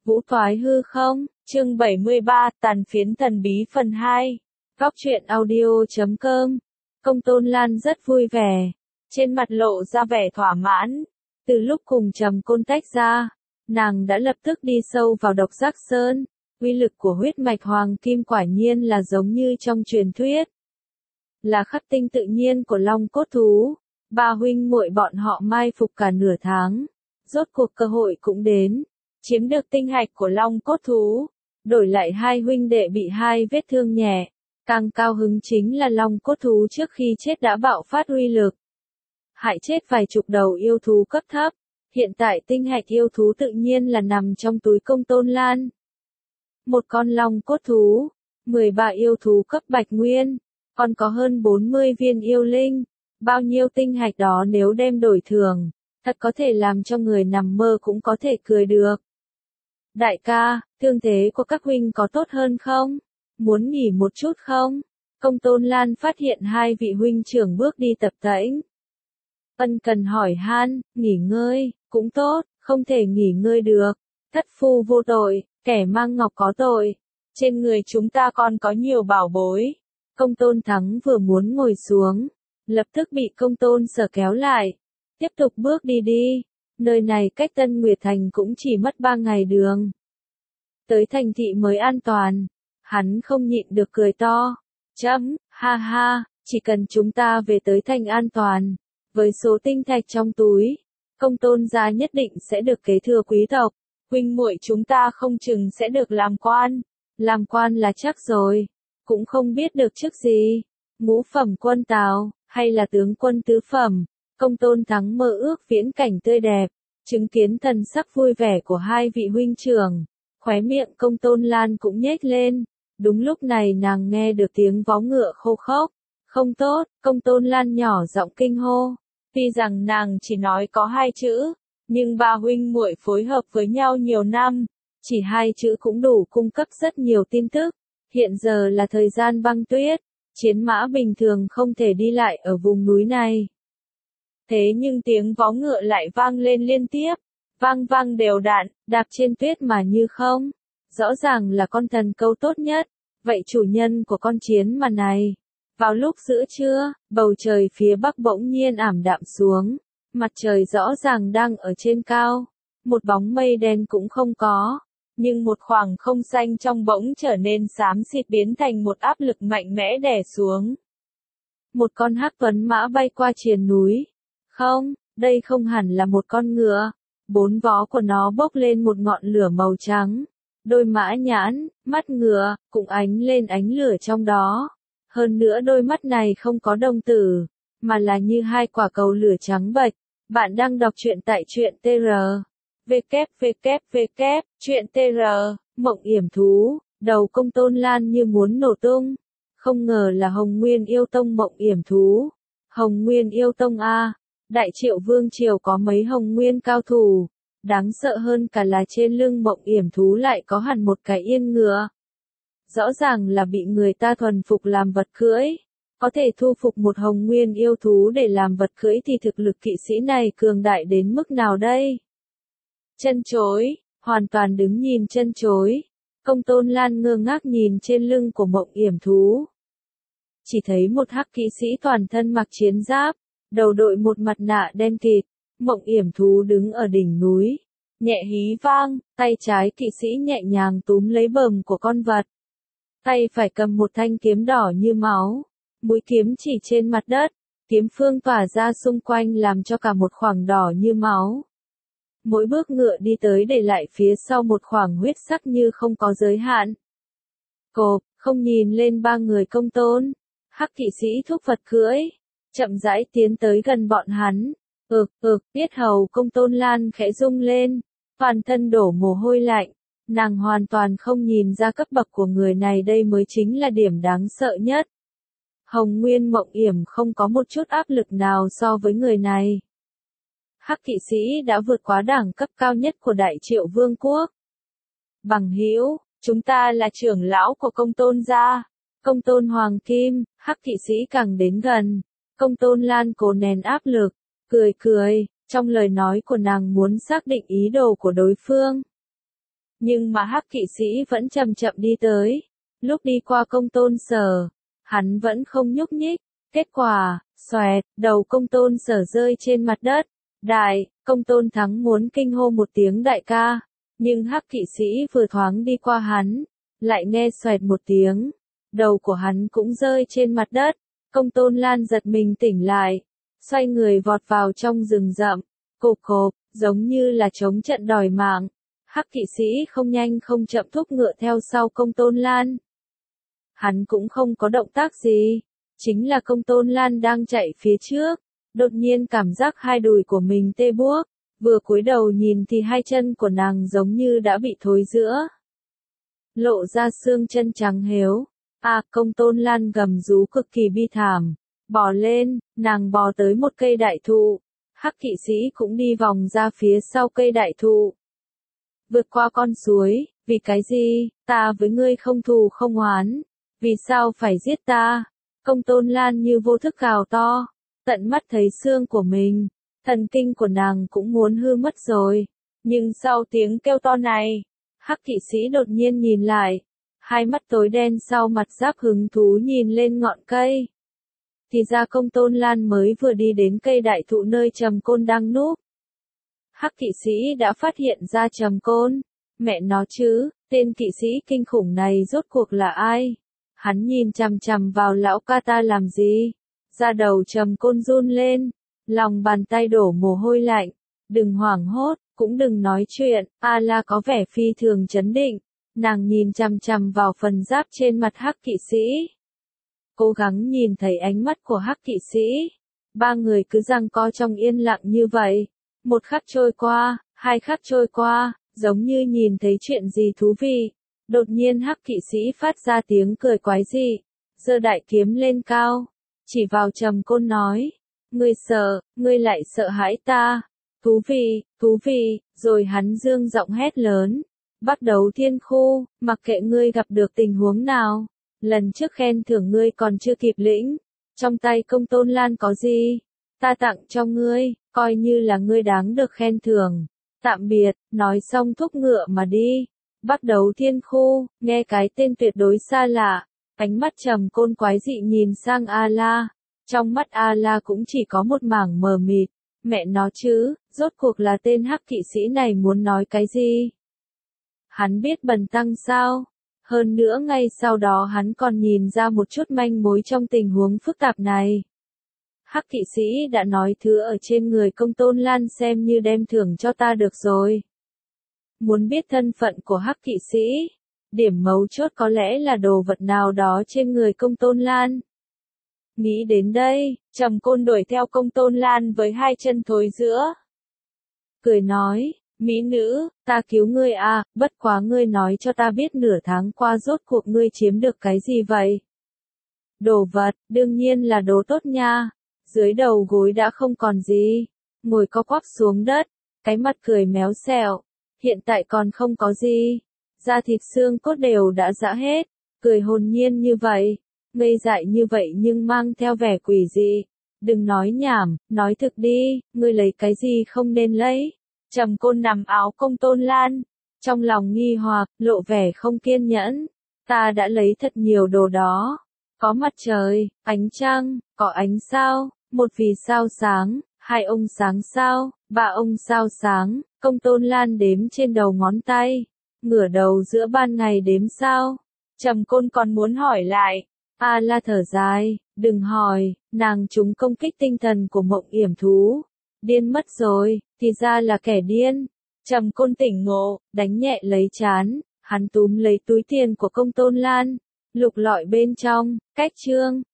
Vũ thoái hư không, chương 73, tàn phiến thần bí phần 2. Góc truyện audio.com. Công Tôn Lan rất vui vẻ, trên mặt lộ ra vẻ thỏa mãn. Từ lúc cùng Trầm Côn tách ra, nàng đã lập tức đi sâu vào Độc Giác Sơn. Uy lực của huyết mạch hoàng kim quả nhiên là giống như trong truyền thuyết. Là khắc tinh tự nhiên của long cốt thú. Ba huynh muội bọn họ mai phục cả nửa tháng. Rốt cuộc cơ hội cũng đến. Chiếm được tinh hạch của long cốt thú. Đổi lại hai huynh đệ bị hai vết thương nhẹ. Càng cao hứng chính là long cốt thú trước khi chết đã bạo phát uy lực. Hại chết vài chục đầu yêu thú cấp thấp. Hiện tại tinh hạch yêu thú tự nhiên là nằm trong túi Công Tôn Lan. Một con long cốt thú, 13 yêu thú cấp bạch nguyên, còn có hơn 40 viên yêu linh. Bao nhiêu tinh hạch đó nếu đem đổi thường, thật có thể làm cho người nằm mơ cũng có thể cười được. Đại ca, thương thế của các huynh có tốt hơn không? Muốn nghỉ một chút không? Công Tôn Lan phát hiện hai vị huynh trưởng bước đi tập tễnh. Ân cần hỏi han, nghỉ ngơi, cũng tốt, không thể nghỉ ngơi được. Thất phu vô tội, kẻ mang ngọc có tội. Trên người chúng ta còn có nhiều bảo bối. Công Tôn Thắng vừa muốn ngồi xuống, lập tức bị Công Tôn Sở kéo lại. Tiếp tục bước đi đi. Nơi này cách Tân Nguyệt Thành cũng chỉ mất 3 ngày đường. Tới thành thị mới an toàn. Hắn không nhịn được cười to. Ha ha, chỉ cần chúng ta về tới thành an toàn. Với số tinh thạch trong túi, Công Tôn gia nhất định sẽ được kế thừa quý tộc. Huynh muội chúng ta không chừng sẽ được làm quan. Làm quan là chắc rồi. Cũng không biết được chức gì. Ngũ phẩm quân tào, hay là tướng quân tứ phẩm. Công Tôn Thắng mơ ước viễn cảnh tươi đẹp. Chứng kiến thần sắc vui vẻ của hai vị huynh trưởng. Khóe miệng Công Tôn Lan cũng nhếch lên. Đúng lúc này nàng nghe được tiếng vó ngựa khô khốc. Không tốt, Công Tôn Lan nhỏ giọng kinh hô. Tuy rằng nàng chỉ nói có 2 chữ, nhưng ba huynh muội phối hợp với nhau nhiều năm, chỉ 2 chữ cũng đủ cung cấp rất nhiều tin tức. Hiện giờ là thời gian băng tuyết, chiến mã bình thường không thể đi lại ở vùng núi này. Thế nhưng tiếng vó ngựa lại vang lên liên tiếp, vang vang đều đặn, đạp trên tuyết mà như không. Rõ ràng là con thần câu tốt nhất, vậy chủ nhân của con chiến mà này. Vào lúc giữa trưa, bầu trời phía bắc bỗng nhiên ảm đạm xuống, mặt trời rõ ràng đang ở trên cao, một bóng mây đen cũng không có, nhưng một khoảng không xanh trong bỗng trở nên xám xịt biến thành một áp lực mạnh mẽ đè xuống. Một con hắc tuấn mã bay qua triền núi. Không, đây không hẳn là một con ngựa, 4 vó của nó bốc lên một ngọn lửa màu trắng, đôi mã nhãn, mắt ngựa, cũng ánh lên ánh lửa trong đó. Hơn nữa đôi mắt này không có đồng tử, mà là như 2 quả cầu lửa trắng bệch. Bạn đang đọc truyện tại truyện TR. www. Truyện TR, Mộng Yểm Thú, đầu Công Tôn Lan như muốn nổ tung. Không ngờ là Hồng Nguyên Yêu Tông Mộng Yểm Thú. Hồng Nguyên Yêu Tông A, Đại Triệu Vương Triều có mấy Hồng Nguyên cao thủ. Đáng sợ hơn cả là trên lưng Mộng Yểm Thú lại có hẳn một cái yên ngựa. Rõ ràng là bị người ta thuần phục làm vật cưỡi. Có thể thu phục một Hồng Nguyên yêu thú để làm vật cưỡi thì thực lực kỵ sĩ này cường đại đến mức nào đây? Chân chối, hoàn toàn đứng nhìn chân chối. Công Tôn Lan ngơ ngác nhìn trên lưng của Mộng Yểm Thú. Chỉ thấy một hắc kỵ sĩ toàn thân mặc chiến giáp, đầu đội một mặt nạ đen kịt. Mộng Yểm Thú đứng ở đỉnh núi, nhẹ hí vang, tay trái kỵ sĩ nhẹ nhàng túm lấy bờm của con vật. Tay phải cầm một thanh kiếm đỏ như máu, mũi kiếm chỉ trên mặt đất, kiếm phương tỏa ra xung quanh làm cho cả một khoảng đỏ như máu. Mỗi bước ngựa đi tới để lại phía sau một khoảng huyết sắc như không có giới hạn. Cộp, không nhìn lên 3 người Công Tôn, hắc kỵ sĩ thúc vật cưỡi, chậm rãi tiến tới gần bọn hắn. Tiết hầu Công Tôn Lan khẽ rung lên, toàn thân đổ mồ hôi lạnh. Nàng hoàn toàn không nhìn ra cấp bậc của người này, đây mới chính là điểm đáng sợ nhất. Hồng Nguyên Mộng Yểm không có một chút áp lực nào so với người này. Hắc kỵ sĩ đã vượt quá đẳng cấp cao nhất của Đại Triệu Vương quốc. Bằng hữu, chúng ta là trưởng lão của Công Tôn gia. Công Tôn Hoàng Kim, hắc kỵ sĩ càng đến gần. Công Tôn Lan cố nén áp lực, cười, trong lời nói của nàng muốn xác định ý đồ của đối phương. Nhưng mà Hắc kỵ sĩ vẫn chậm chậm đi tới. Lúc đi qua Công Tôn Sở, hắn vẫn không nhúc nhích. Kết quả, xoẹt, đầu Công Tôn Sở rơi trên mặt đất. Đại, Công Tôn Thắng muốn kinh hô một tiếng đại ca. Nhưng Hắc kỵ sĩ vừa thoáng đi qua hắn, lại nghe xoẹt một tiếng. Đầu của hắn cũng rơi trên mặt đất. Công Tôn Lan giật mình tỉnh lại, xoay người vọt vào trong rừng rậm, cộp cộp, giống như là chống trận đòi mạng. Hắc kỵ sĩ không nhanh không chậm thúc ngựa theo sau Công Tôn Lan. Hắn cũng không có động tác gì, chính là Công Tôn Lan đang chạy phía trước, đột nhiên cảm giác hai đùi của mình tê buốt, vừa cúi đầu nhìn thì hai chân của nàng giống như đã bị thối rữa, lộ ra xương chân trắng héo. Công Tôn Lan gầm rú cực kỳ bi thảm, bò lên, nàng bò tới một cây đại thụ. Hắc kỵ sĩ cũng đi vòng ra phía sau cây đại thụ. Vượt qua con suối, vì cái gì, ta với ngươi không thù không oán, vì sao phải giết ta? Công Tôn Lan như vô thức gào to, tận mắt thấy xương của mình, thần kinh của nàng cũng muốn hư mất rồi. Nhưng sau tiếng kêu to này, Hắc kỵ sĩ đột nhiên nhìn lại, hai mắt tối đen sau mặt giáp hứng thú nhìn lên ngọn cây. Thì ra Công Tôn Lan mới vừa đi đến cây đại thụ nơi Trầm Côn đang núp. Hắc kỵ sĩ đã phát hiện ra Trầm Côn. Mẹ nó chứ, tên kỵ sĩ kinh khủng này rốt cuộc là ai? Hắn nhìn chằm chằm vào lão ca ta làm gì? Da đầu Trầm Côn run lên, lòng bàn tay đổ mồ hôi lạnh. Đừng hoảng hốt, cũng đừng nói chuyện. A-la có vẻ phi thường chấn định. Nàng nhìn chằm chằm vào phần giáp trên mặt Hắc kỵ sĩ. Cố gắng nhìn thấy ánh mắt của Hắc kỵ sĩ. Ba người cứ giằng co trong yên lặng như vậy. Một khắc trôi qua, hai khắc trôi qua, giống như nhìn thấy chuyện gì thú vị. Đột nhiên Hắc kỵ sĩ phát ra tiếng cười quái dị, giơ đại kiếm lên cao, chỉ vào Trầm Côn nói, ngươi lại sợ hãi ta. Thú vị, rồi hắn dương giọng hét lớn. Bắt đầu thiên khu, mặc kệ ngươi gặp được tình huống nào. Lần trước khen thưởng ngươi còn chưa kịp lĩnh. Trong tay Công Tôn Lan có gì? Ta tặng cho ngươi, coi như là ngươi đáng được khen thưởng. Tạm biệt, nói xong thúc ngựa mà đi. Bắt đầu thiên khu, nghe cái tên tuyệt đối xa lạ. Ánh mắt Trầm Côn quái dị nhìn sang A-la. Trong mắt A-la cũng chỉ có một mảng mờ mịt. Mẹ nó chứ, rốt cuộc là tên Hắc kỵ sĩ này muốn nói cái gì? Hắn biết bần tăng sao? Hơn nữa ngay sau đó hắn còn nhìn ra một chút manh mối trong tình huống phức tạp này. Hắc kỵ sĩ đã nói thứ ở trên người Công Tôn Lan xem như đem thưởng cho ta được rồi. Muốn biết thân phận của Hắc kỵ sĩ, điểm mấu chốt có lẽ là đồ vật nào đó trên người Công Tôn Lan. Nghĩ đến đây, Trầm Côn đuổi theo Công Tôn Lan với hai chân thối rữa. Cười nói, mỹ nữ, ta cứu ngươi à, bất quá ngươi nói cho ta biết nửa tháng qua rốt cuộc ngươi chiếm được cái gì vậy? Đồ vật, đương nhiên là đồ tốt nha. Dưới đầu gối đã không còn gì, ngồi co quắp xuống đất, cái mặt cười méo xẹo. Hiện tại còn không có gì, da thịt xương cốt đều đã giã hết, cười hồn nhiên như vậy, ngây dại như vậy nhưng mang theo vẻ quỷ dị. Đừng nói nhảm, nói thực đi, ngươi lấy cái gì không nên lấy? Trầm Côn nằm áo Công Tôn Lan, trong lòng nghi hoặc, lộ vẻ không kiên nhẫn. Ta đã lấy thật nhiều đồ đó. Có mặt trời, ánh trăng, có ánh sao, một vì sao sáng, hai ông sáng sao, ba ông sao sáng. Công Tôn Lan đếm trên đầu ngón tay, ngửa đầu giữa ban ngày đếm sao. Trầm Côn còn muốn hỏi lại. A-la thở dài, đừng hỏi, nàng trúng công kích tinh thần của Mộng Yểm thú. Điên mất rồi, thì ra là kẻ điên. Trầm Côn tỉnh ngộ, đánh nhẹ lấy trán, hắn túm lấy túi tiền của Công Tôn Lan, lục lọi bên trong, cách chương.